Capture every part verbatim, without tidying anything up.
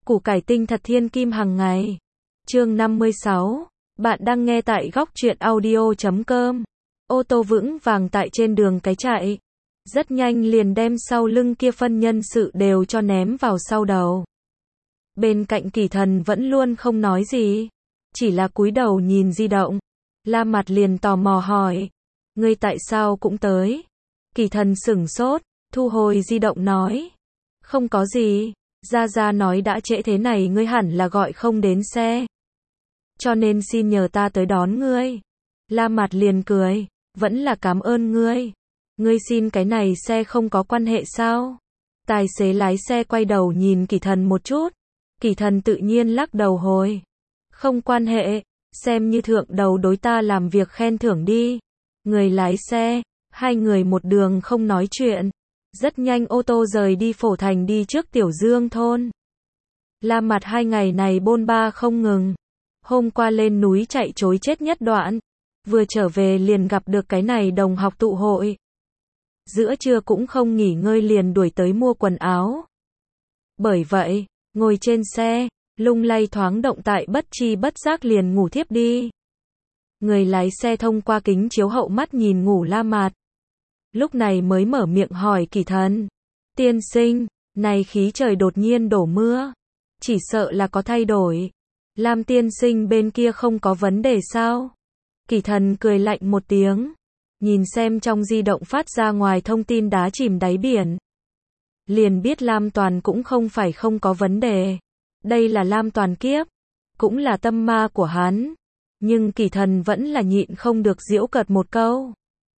Củ cải tinh thật thiên kim hàng ngày. Chương năm mươi sáu. Bạn đang nghe tại góc truyện audio chấm com. Ô tô vững vàng tại trên đường cái chạy. Rất nhanh liền đem sau lưng kia phân nhân sự đều cho ném vào sau đầu. Bên cạnh Kỳ Thần vẫn luôn không nói gì. Chỉ là cúi đầu nhìn di động. La Mặt liền tò mò hỏi. Ngươi tại sao cũng tới? Kỳ Thần sửng sốt, thu hồi di động nói. Không có gì. Gia Gia nói đã trễ thế này ngươi hẳn là gọi không đến xe. Cho nên xin nhờ ta tới đón ngươi. La Mặt liền cười. Vẫn là cảm ơn ngươi. Ngươi xin cái này xe không có quan hệ sao? Tài xế lái xe quay đầu nhìn Kỳ Thần một chút. Kỳ Thần tự nhiên lắc đầu hồi. Không quan hệ. Xem như thượng đầu đối ta làm việc khen thưởng đi. Người lái xe. Hai người một đường không nói chuyện. Rất nhanh ô tô rời đi Phổ Thành đi trước Tiểu Dương thôn. La Mặt hai ngày này bôn ba không ngừng. Hôm qua lên núi chạy trối chết nhất đoạn. Vừa trở về liền gặp được cái này đồng học tụ hội. Giữa trưa cũng không nghỉ ngơi liền đuổi tới mua quần áo. Bởi vậy, ngồi trên xe, lung lay thoáng động tại bất chi bất giác liền ngủ thiếp đi. Người lái xe thông qua kính chiếu hậu mắt nhìn ngủ La Mặt. Lúc này mới mở miệng hỏi Kỳ Thần. Tiên sinh, này khí trời đột nhiên đổ mưa. Chỉ sợ là có thay đổi. Lam tiên sinh bên kia không có vấn đề sao? Kỳ Thần cười lạnh một tiếng. Nhìn xem trong di động phát ra ngoài thông tin đá chìm đáy biển. Liền biết Lam Toàn cũng không phải không có vấn đề. Đây là Lam Toàn kiếp. Cũng là tâm ma của hắn. Nhưng Kỳ Thần vẫn là nhịn không được giễu cợt một câu.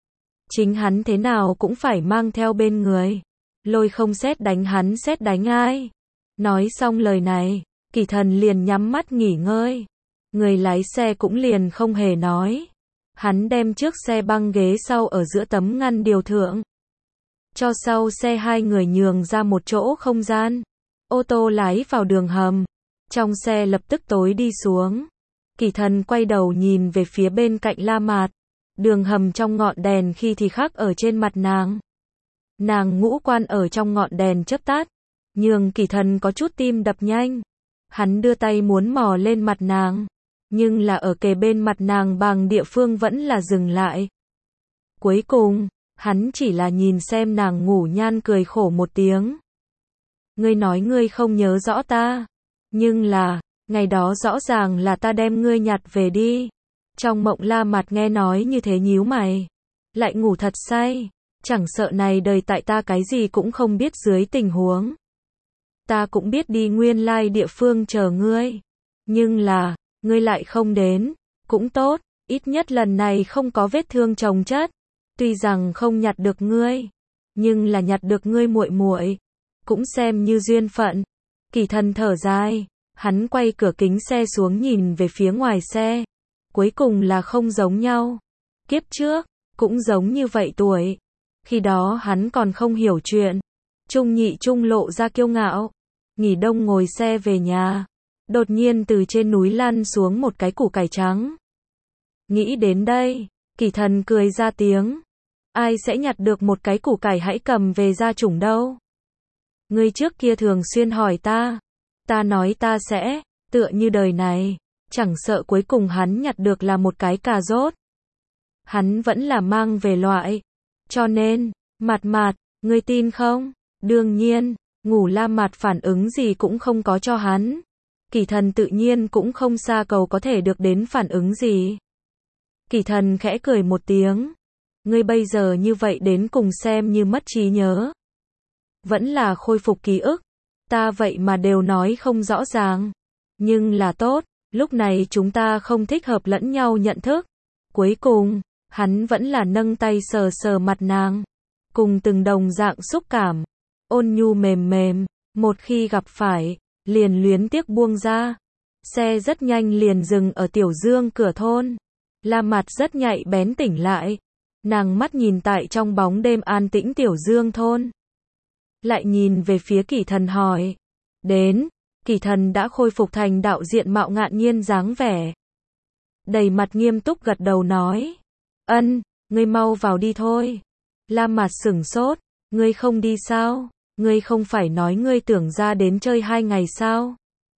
Chính hắn thế nào cũng phải mang theo bên người. Lôi không xét đánh hắn xét đánh ai. Nói xong lời này, Kỳ Thần liền nhắm mắt nghỉ ngơi. Người lái xe cũng liền không hề nói. Hắn đem trước xe băng ghế sau ở giữa tấm ngăn điều thượng. Cho sau xe hai người nhường ra một chỗ không gian. Ô tô lái vào đường hầm. Trong xe lập tức tối đi xuống. Kỳ Thần quay đầu nhìn về phía bên cạnh La Mặt. Đường hầm trong ngọn đèn khi thì khắc ở trên mặt nàng. Nàng ngũ quan ở trong ngọn đèn chớp tắt. Nhường Kỳ Thần có chút tim đập nhanh. Hắn đưa tay muốn mò lên mặt nàng. Nhưng là ở kề bên mặt nàng bằng địa phương vẫn là dừng lại. Cuối cùng, hắn chỉ là nhìn xem nàng ngủ nhan cười khổ một tiếng. Ngươi nói ngươi không nhớ rõ ta. Nhưng là, ngày đó rõ ràng là ta đem ngươi nhặt về đi. Trong mộng La Mặt nghe nói như thế nhíu mày. Lại ngủ thật say. Chẳng sợ này đời tại ta cái gì cũng không biết dưới tình huống. Ta cũng biết đi nguyên lai địa phương chờ ngươi. Nhưng là, ngươi lại không đến. Cũng tốt, ít nhất lần này không có vết thương chồng chất. Tuy rằng không nhặt được ngươi. Nhưng là nhặt được ngươi muội muội. Cũng xem như duyên phận. Kỳ Thần thở dài. Hắn quay cửa kính xe xuống nhìn về phía ngoài xe. Cuối cùng là không giống nhau. Kiếp trước, cũng giống như vậy tuổi. Khi đó hắn còn không hiểu chuyện. Trung nhị trung lộ ra kiêu ngạo. Nghỉ đông ngồi xe về nhà. Đột nhiên từ trên núi lăn xuống một cái củ cải trắng. Nghĩ đến đây, Kỳ Thần cười ra tiếng. Ai sẽ nhặt được một cái củ cải hãy cầm về gia chủng đâu? Ngươi trước kia thường xuyên hỏi ta. Ta nói ta sẽ, tựa như đời này. Chẳng sợ cuối cùng hắn nhặt được là một cái cà rốt. Hắn vẫn là mang về loại. Cho nên, Mặt Mặt, ngươi tin không? Đương nhiên, ngủ La Mặt phản ứng gì cũng không có cho hắn. Kỳ Thần tự nhiên cũng không xa cầu có thể được đến phản ứng gì. Kỳ Thần khẽ cười một tiếng. Ngươi bây giờ như vậy đến cùng xem như mất trí nhớ. Vẫn là khôi phục ký ức. Ta vậy mà đều nói không rõ ràng. Nhưng là tốt. Lúc này chúng ta không thích hợp lẫn nhau nhận thức. Cuối cùng, hắn vẫn là nâng tay sờ sờ mặt nàng. Cùng từng đồng dạng xúc cảm. Ôn nhu mềm mềm. Một khi gặp phải, liền luyến tiếc buông ra. Xe rất nhanh liền dừng ở Tiểu Dương cửa thôn. La Mặt rất nhạy bén tỉnh lại. Nàng mắt nhìn tại trong bóng đêm an tĩnh Tiểu Dương thôn. Lại nhìn về phía Kỳ Thần hỏi. Đến. Kỳ Thần đã khôi phục thành đạo diện mạo ngạn nhiên dáng vẻ. Đầy mặt nghiêm túc gật đầu nói. Ân, ngươi mau vào đi thôi. La Mặt sửng sốt. Ngươi không đi sao? Ngươi không phải nói ngươi tưởng ra đến chơi hai ngày sao?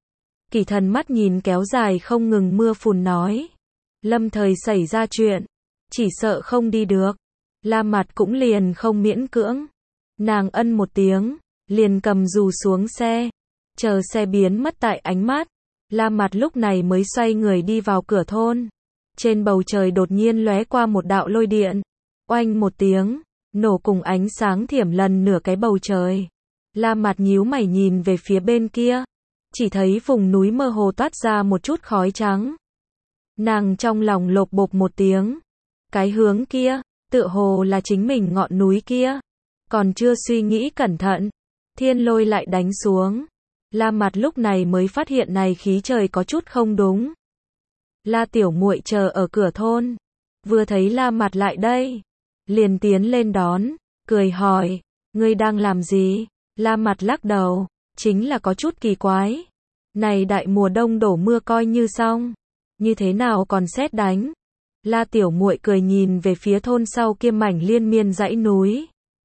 Kỳ Thần mắt nhìn kéo dài không ngừng mưa phùn nói. Lâm thời xảy ra chuyện. Chỉ sợ không đi được. La Mặt cũng liền không miễn cưỡng. Nàng ân một tiếng. Liền cầm dù xuống xe. Chờ xe biến mất tại ánh mắt. La Mặt lúc này mới xoay người đi vào cửa thôn. Trên bầu trời đột nhiên lóe qua một đạo lôi điện. Oanh một tiếng. Nổ cùng ánh sáng thiểm lần nửa cái bầu trời. La Mặt nhíu mày nhìn về phía bên kia. Chỉ thấy vùng núi mơ hồ toát ra một chút khói trắng. Nàng trong lòng lộp bộp một tiếng. Cái hướng kia, tựa hồ là chính mình ngọn núi kia. Còn chưa suy nghĩ cẩn thận. Thiên lôi lại đánh xuống. La Mặt lúc này mới phát hiện này khí trời có chút không đúng. La Tiểu Muội chờ ở cửa thôn. Vừa thấy La Mặt lại đây. Liền tiến lên đón. Cười hỏi. Ngươi đang làm gì? La Mặt lắc đầu. Chính là có chút kỳ quái. Này đại mùa đông đổ mưa coi như xong. Như thế nào còn sét đánh? La Tiểu Muội cười nhìn về phía thôn sau kia mảnh liên miên dãy núi.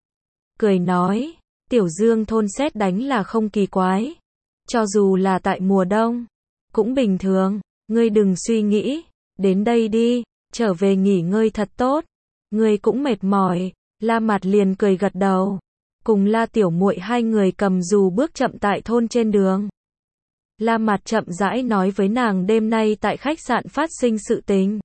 Cười nói. Tiểu Dương thôn sét đánh là không kỳ quái. Cho dù là tại mùa đông. Cũng bình thường. Ngươi đừng suy nghĩ. Đến đây đi. Trở về nghỉ ngơi thật tốt. Ngươi cũng mệt mỏi. La Mặt liền cười gật đầu. Cùng La Tiểu Muội hai người cầm dù bước chậm tại thôn trên đường. La Mặt chậm rãi nói với nàng đêm nay tại khách sạn phát sinh sự tình.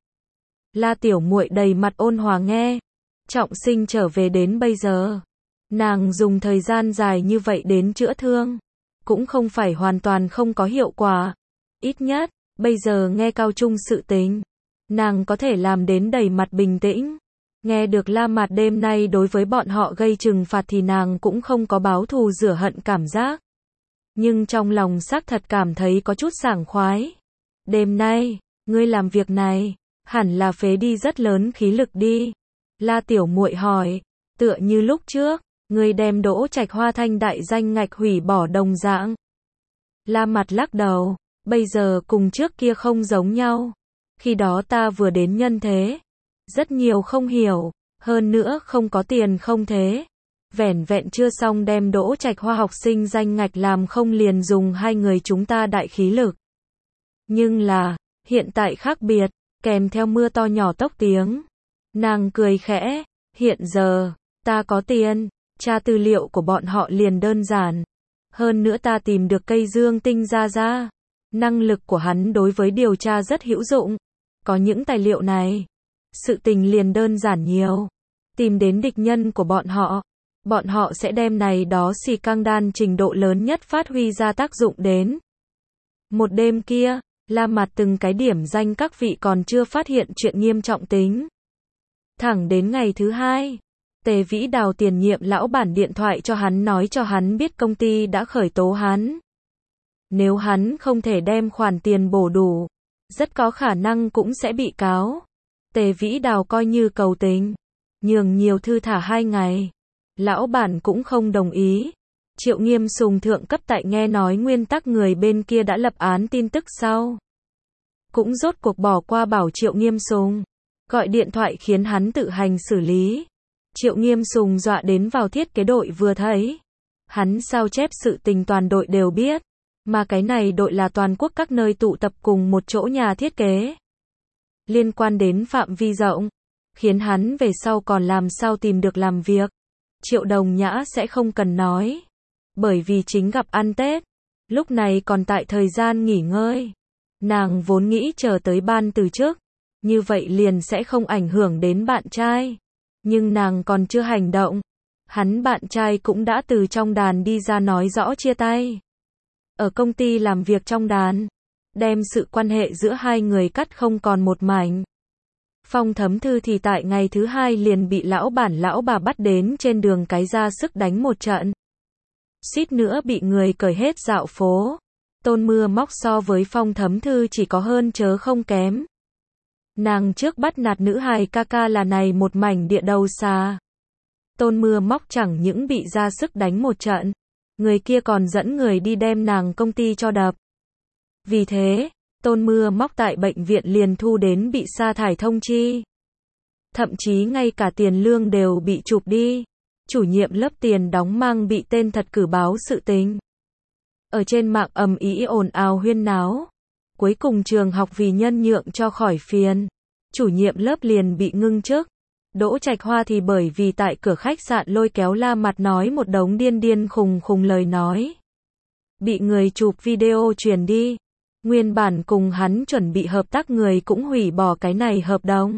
La Tiểu Muội đầy mặt ôn hòa nghe. Trọng Sinh trở về đến bây giờ. Nàng dùng thời gian dài như vậy đến chữa thương. Cũng không phải hoàn toàn không có hiệu quả. Ít nhất, bây giờ nghe Cao Trung sự tình. Nàng có thể làm đến đầy mặt bình tĩnh. Nghe được La Mặt đêm nay đối với bọn họ gây trừng phạt thì nàng cũng không có báo thù rửa hận cảm giác. Nhưng trong lòng xác thật cảm thấy có chút sảng khoái. Đêm nay, ngươi làm việc này, hẳn là phế đi rất lớn khí lực đi. La Tiểu Muội hỏi, tựa như lúc trước, ngươi đem Đỗ Trạch Hoa thanh đại danh ngạch hủy bỏ đồng dạng. La Mặt lắc đầu, bây giờ cùng trước kia không giống nhau. Khi đó ta vừa đến nhân thế. Rất nhiều không hiểu, hơn nữa không có tiền không thế. Vẻn vẹn chưa xong đem Đỗ Trạch Hoa học sinh danh ngạch làm không liền dùng hai người chúng ta đại khí lực. Nhưng là, hiện tại khác biệt, kèm theo mưa to nhỏ tốc tiếng. Nàng cười khẽ, hiện giờ, ta có tiền, tra tư liệu của bọn họ liền đơn giản. Hơn nữa ta tìm được cây Dương Tinh ra ra. Năng lực của hắn đối với điều tra rất hữu dụng. Có những tài liệu này. Sự tình liền đơn giản nhiều. Tìm đến địch nhân của bọn họ. Bọn họ sẽ đem này đó xì căng đan trình độ lớn nhất phát huy ra tác dụng đến. Một đêm kia, La Mặt từng cái điểm danh các vị còn chưa phát hiện chuyện nghiêm trọng tính. Thẳng đến ngày thứ hai, Tề Vĩ Đào tiền nhiệm lão bản điện thoại cho hắn nói cho hắn biết công ty đã khởi tố hắn. Nếu hắn không thể đem khoản tiền bổ đủ, rất có khả năng cũng sẽ bị cáo. Tề Vĩ Đào coi như cầu tình, nhường nhiều thư thả hai ngày. Lão bản cũng không đồng ý. Triệu Nghiêm Sùng thượng cấp tại nghe nói nguyên tắc người bên kia đã lập án tin tức sau. Cũng rốt cuộc bỏ qua bảo Triệu Nghiêm Sùng. Gọi điện thoại khiến hắn tự hành xử lý. Triệu Nghiêm Sùng dọa đến vào thiết kế đội vừa thấy. Hắn sao chép sự tình toàn đội đều biết. Mà cái này đội là toàn quốc các nơi tụ tập cùng một chỗ nhà thiết kế. Liên quan đến phạm vi rộng. Khiến hắn về sau còn làm sao tìm được làm việc. Triệu Đồng Nhã sẽ không cần nói. Bởi vì chính gặp ăn Tết. Lúc này còn tại thời gian nghỉ ngơi. Nàng vốn nghĩ chờ tới ban từ trước. Như vậy liền sẽ không ảnh hưởng đến bạn trai. Nhưng nàng còn chưa hành động. Hắn bạn trai cũng đã từ trong đàn đi ra nói rõ chia tay. Ở công ty làm việc trong đàn. Đem sự quan hệ giữa hai người cắt không còn một mảnh. Phong Thấm Thư thì tại ngày thứ hai liền bị lão bản lão bà bắt đến trên đường cái ra sức đánh một trận. Suýt nữa bị người cởi hết dạo phố. Tôn Mưa Móc so với Phong Thấm Thư chỉ có hơn chớ không kém. Nàng trước bắt nạt nữ hài ca ca là này một mảnh địa đầu xa. Tôn Mưa Móc chẳng những bị ra sức đánh một trận. Người kia còn dẫn người đi đem nàng công ty cho đập. Vì thế, Tôn Mưa Móc tại bệnh viện liền thu đến bị sa thải thông chi. Thậm chí ngay cả tiền lương đều bị chụp đi. Chủ nhiệm lớp tiền đóng mang bị tên thật cử báo sự tình. Ở trên mạng ầm ĩ ồn ào huyên náo. Cuối cùng trường học vì nhân nhượng cho khỏi phiền, chủ nhiệm lớp liền bị ngưng chức. Đỗ Trạch Hoa thì bởi vì tại cửa khách sạn lôi kéo La Mặt nói một đống điên điên khùng khùng lời nói. Bị người chụp video truyền đi. Nguyên bản cùng hắn chuẩn bị hợp tác người cũng hủy bỏ cái này hợp đồng.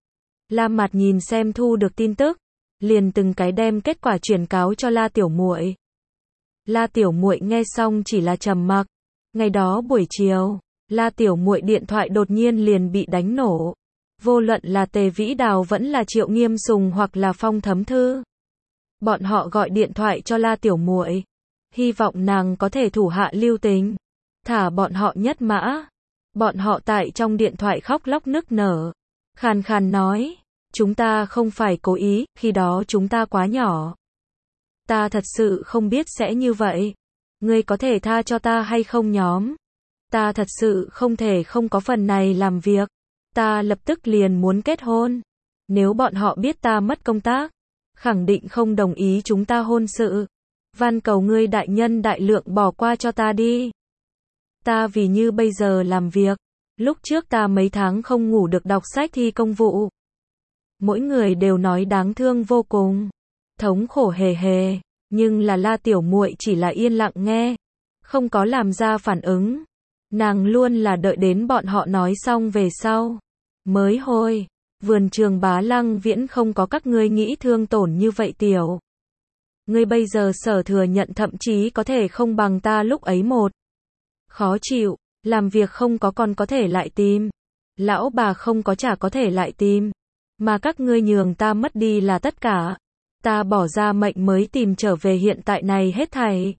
La Mặt nhìn xem thu được tin tức, liền từng cái đem kết quả truyền cáo cho La Tiểu Muội. La Tiểu Muội nghe xong chỉ là trầm mặc. Ngày đó buổi chiều, La Tiểu Muội điện thoại đột nhiên liền bị đánh nổ. Vô luận là Tề Vĩ Đào vẫn là Triệu Nghiêm Sùng hoặc là Phong Thấm Thư. Bọn họ gọi điện thoại cho La Tiểu Muội, hy vọng nàng có thể thủ hạ lưu tình, thả bọn họ nhất mã. Bọn họ tại trong điện thoại khóc lóc nức nở, khàn khàn nói, chúng ta không phải cố ý, khi đó chúng ta quá nhỏ. Ta thật sự không biết sẽ như vậy. Ngươi có thể tha cho ta hay không nhóm? Ta thật sự không thể không có phần này làm việc. Ta lập tức liền muốn kết hôn. Nếu bọn họ biết ta mất công tác, khẳng định không đồng ý chúng ta hôn sự. Van cầu ngươi đại nhân đại lượng bỏ qua cho ta đi. Ta vì như bây giờ làm việc. Lúc trước ta mấy tháng không ngủ được đọc sách thi công vụ. Mỗi người đều nói đáng thương vô cùng. Thống khổ hề hề. Nhưng là La Tiểu Muội chỉ là yên lặng nghe. Không có làm ra phản ứng. Nàng luôn là đợi đến bọn họ nói xong về sau. Mới hồi. Vườn trường Bá Lăng Viễn không có các ngươi nghĩ thương tổn như vậy tiểu. Ngươi bây giờ sở thừa nhận thậm chí có thể không bằng ta lúc ấy một. Khó chịu. Làm việc không có còn có thể lại tìm. Lão bà không có chả có thể lại tìm. Mà các ngươi nhường ta mất đi là tất cả. Ta bỏ ra mệnh mới tìm trở về hiện tại này hết thảy.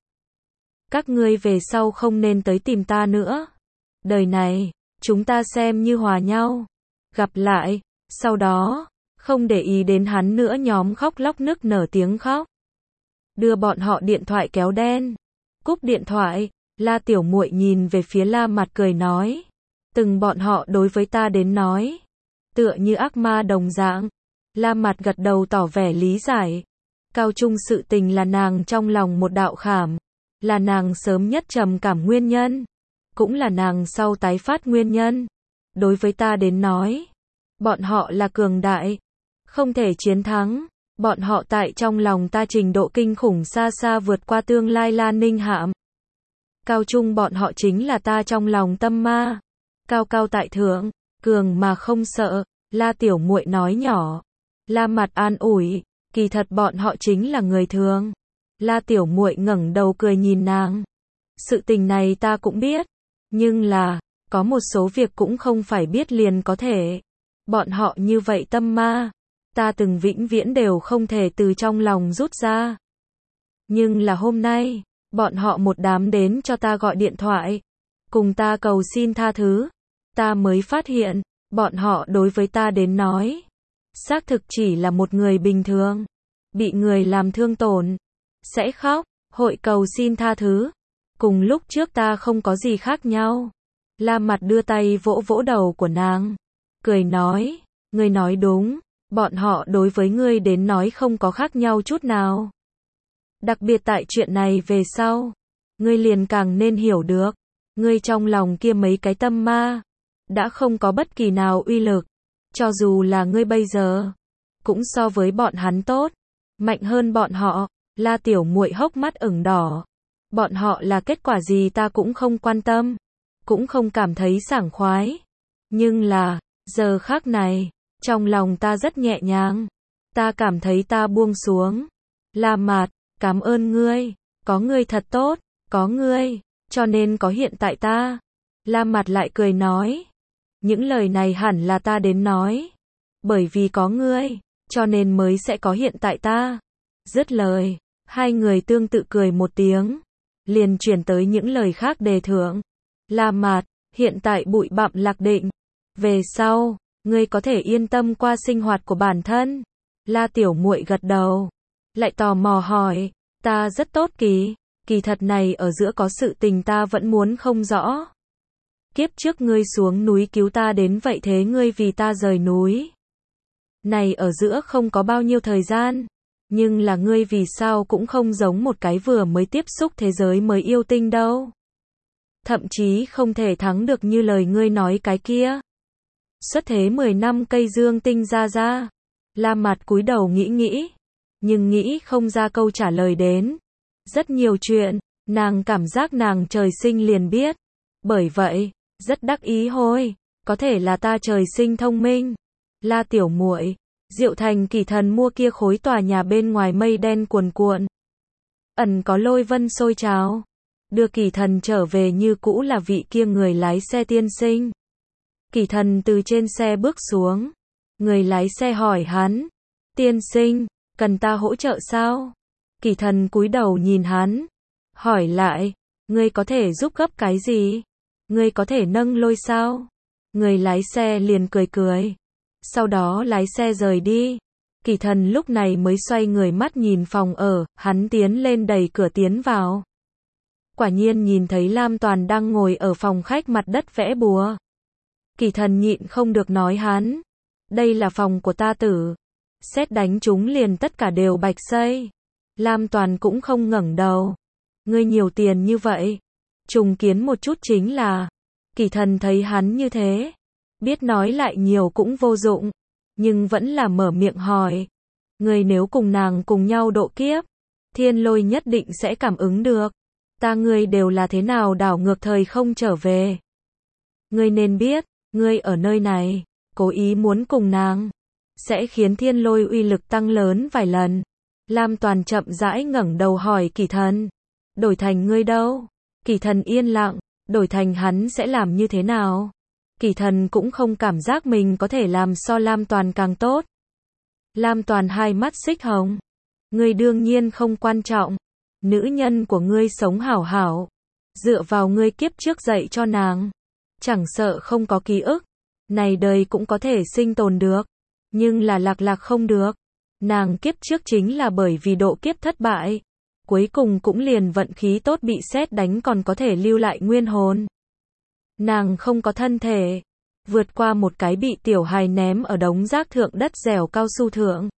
Các ngươi về sau không nên tới tìm ta nữa. Đời này, chúng ta xem như hòa nhau. Gặp lại, sau đó, không để ý đến hắn nữa nhóm khóc lóc nức nở tiếng khóc. Đưa bọn họ điện thoại kéo đen. Cúp điện thoại, La Tiểu Muội nhìn về phía La Mặt cười nói. Từng bọn họ đối với ta đến nói. Tựa như ác ma đồng dạng. La Mặt gật đầu tỏ vẻ lý giải. Cao trung sự tình là nàng trong lòng một đạo khảm. Là nàng sớm nhất trầm cảm nguyên nhân. Cũng là nàng sau tái phát nguyên nhân. Đối với ta đến nói. Bọn họ là cường đại. Không thể chiến thắng. Bọn họ tại trong lòng ta trình độ kinh khủng xa xa vượt qua tương lai Lan Ninh Hạm. Cao trung bọn họ chính là ta trong lòng tâm ma. Cao cao tại thượng. Cường mà không sợ. La Tiểu Muội nói nhỏ. La Mặt an ủi. Kỳ thật bọn họ chính là người thường. La Tiểu Muội ngẩng đầu cười nhìn nàng. Sự tình này ta cũng biết. Nhưng là, có một số việc cũng không phải biết liền có thể. Bọn họ như vậy tâm ma. Ta từng vĩnh viễn đều không thể từ trong lòng rút ra. Nhưng là hôm nay, bọn họ một đám đến cho ta gọi điện thoại. Cùng ta cầu xin tha thứ. Ta mới phát hiện, bọn họ đối với ta đến nói. Xác thực chỉ là một người bình thường. Bị người làm thương tổn. Sẽ khóc, hội cầu xin tha thứ. Cùng lúc trước ta không có gì khác nhau. La Mặt đưa tay vỗ vỗ đầu của nàng. Cười nói, ngươi nói đúng. Bọn họ đối với ngươi đến nói không có khác nhau chút nào. Đặc biệt tại chuyện này về sau. Ngươi liền càng nên hiểu được. Ngươi trong lòng kia mấy cái tâm ma. Đã không có bất kỳ nào uy lực. Cho dù là ngươi bây giờ. Cũng so với bọn hắn tốt. Mạnh hơn bọn họ. La Tiểu Muội hốc mắt ửng đỏ. Bọn họ là kết quả gì ta cũng không quan tâm. Cũng không cảm thấy sảng khoái. Nhưng là, giờ khác này, trong lòng ta rất nhẹ nhàng. Ta cảm thấy ta buông xuống. La Mạt, cảm ơn ngươi. Có ngươi thật tốt. Có ngươi, cho nên có hiện tại ta. La Mạt lại cười nói. Những lời này hẳn là ta đến nói. Bởi vì có ngươi, cho nên mới sẽ có hiện tại ta. Dứt lời, hai người tương tự cười một tiếng. Liền chuyển tới những lời khác đề thưởng. La Mạt, hiện tại bụi bặm lạc định. Về sau, ngươi có thể yên tâm qua sinh hoạt của bản thân. La Tiểu Muội gật đầu. Lại tò mò hỏi, ta rất tốt kỳ. Kỳ thật này ở giữa có sự tình ta vẫn muốn không rõ. Kiếp trước ngươi xuống núi cứu ta đến vậy thế ngươi vì ta rời núi. Này ở giữa không có bao nhiêu thời gian. Nhưng là ngươi vì sao cũng không giống một cái vừa mới tiếp xúc thế giới mới yêu tinh đâu. Thậm chí không thể thắng được như lời ngươi nói cái kia. Xuất thế mười năm cây dương tinh ra ra. Lam Mạt cúi đầu nghĩ nghĩ. Nhưng nghĩ không ra câu trả lời đến. Rất nhiều chuyện, nàng cảm giác nàng trời sinh liền biết. Bởi vậy, rất đắc ý hôi. Có thể là ta trời sinh thông minh. La tiểu muội, Diệu Thành Kỳ Thần mua kia khối tòa nhà bên ngoài mây đen cuồn cuộn. Ẩn có lôi vân sôi trào. Đưa Kỳ Thần trở về như cũ là vị kia người lái xe tiên sinh. Kỳ Thần từ trên xe bước xuống. Người lái xe hỏi hắn. Tiên sinh, cần ta hỗ trợ sao? Kỳ Thần cúi đầu nhìn hắn. Hỏi lại, ngươi có thể giúp gấp cái gì? Ngươi có thể nâng lôi sao? Người lái xe liền cười cười. Sau đó lái xe rời đi. Kỳ Thần lúc này mới xoay người mắt nhìn phòng ở, hắn tiến lên đẩy cửa tiến vào. Quả nhiên nhìn thấy Lam Toàn đang ngồi ở phòng khách mặt đất vẽ bùa. Kỳ Thần nhịn không được nói hắn. Đây là phòng của ta tử. Sét đánh chúng liền tất cả đều bạch xây. Lam Toàn cũng không ngẩng đầu. Ngươi nhiều tiền như vậy. Trùng kiến một chút chính là. Kỳ Thần thấy hắn như thế. Biết nói lại nhiều cũng vô dụng. Nhưng vẫn là mở miệng hỏi. Ngươi nếu cùng nàng cùng nhau độ kiếp. Thiên Lôi nhất định sẽ cảm ứng được. Ta ngươi đều là thế nào đảo ngược thời không trở về. Ngươi nên biết. Ngươi ở nơi này. Cố ý muốn cùng nàng. Sẽ khiến Thiên Lôi uy lực tăng lớn vài lần. Lam Toàn chậm rãi ngẩng đầu hỏi Kỳ Thần. Đổi thành ngươi đâu? Kỳ Thần yên lặng. Đổi thành hắn sẽ làm như thế nào? Kỳ Thần cũng không cảm giác mình có thể làm so Lam Toàn càng tốt. Lam Toàn hai mắt xích hồng. Ngươi đương nhiên không quan trọng. Nữ nhân của ngươi sống hảo hảo. Dựa vào ngươi kiếp trước dạy cho nàng. Chẳng sợ không có ký ức. Này đời cũng có thể sinh tồn được. Nhưng là lạc lạc không được. Nàng kiếp trước chính là bởi vì độ kiếp thất bại. Cuối cùng cũng liền vận khí tốt bị sét đánh còn có thể lưu lại nguyên hồn. Nàng không có thân thể. Vượt qua một cái bị tiểu hài ném ở đống rác thượng đất dẻo cao su thượng.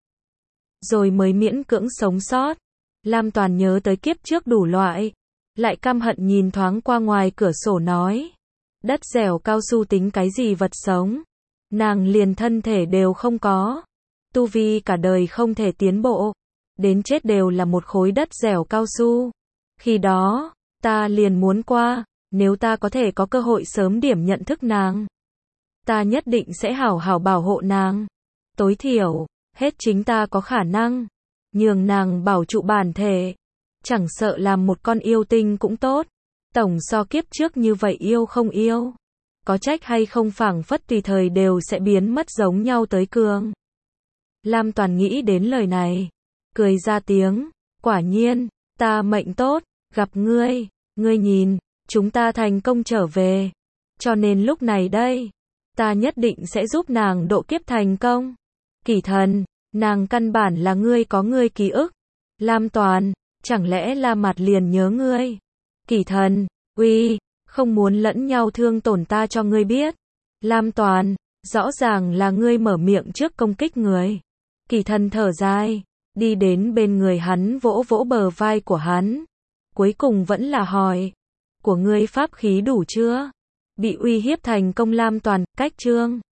Rồi mới miễn cưỡng sống sót. Lam Toàn nhớ tới kiếp trước đủ loại. Lại căm hận nhìn thoáng qua ngoài cửa sổ nói. Đất dẻo cao su tính cái gì vật sống. Nàng liền thân thể đều không có. Tu vi cả đời không thể tiến bộ. Đến chết đều là một khối đất dẻo cao su. Khi đó, ta liền muốn qua. Nếu ta có thể có cơ hội sớm điểm nhận thức nàng. Ta nhất định sẽ hảo hảo bảo hộ nàng. Tối thiểu, hết chính ta có khả năng. Nhường nàng bảo trụ bản thể. Chẳng sợ làm một con yêu tinh cũng tốt. Tổng so kiếp trước như vậy yêu không yêu. Có trách hay không phảng phất tùy thời đều sẽ biến mất giống nhau tới cường. Lam Toàn nghĩ đến lời này. Cười ra tiếng. Quả nhiên, ta mệnh tốt. Gặp ngươi. Ngươi nhìn, chúng ta thành công trở về. Cho nên lúc này đây. Ta nhất định sẽ giúp nàng độ kiếp thành công. Kỳ Thần, nàng căn bản là ngươi có ngươi ký ức. Lam Toàn, chẳng lẽ Lam Mạt liền nhớ ngươi? Kỳ Thần, uy, không muốn lẫn nhau thương tổn ta cho ngươi biết. Lam Toàn, rõ ràng là ngươi mở miệng trước công kích người. Kỳ Thần thở dài, đi đến bên người hắn vỗ vỗ bờ vai của hắn. Cuối cùng vẫn là hỏi, của ngươi pháp khí đủ chưa? Bị uy hiếp thành công Lam Toàn, cách chương.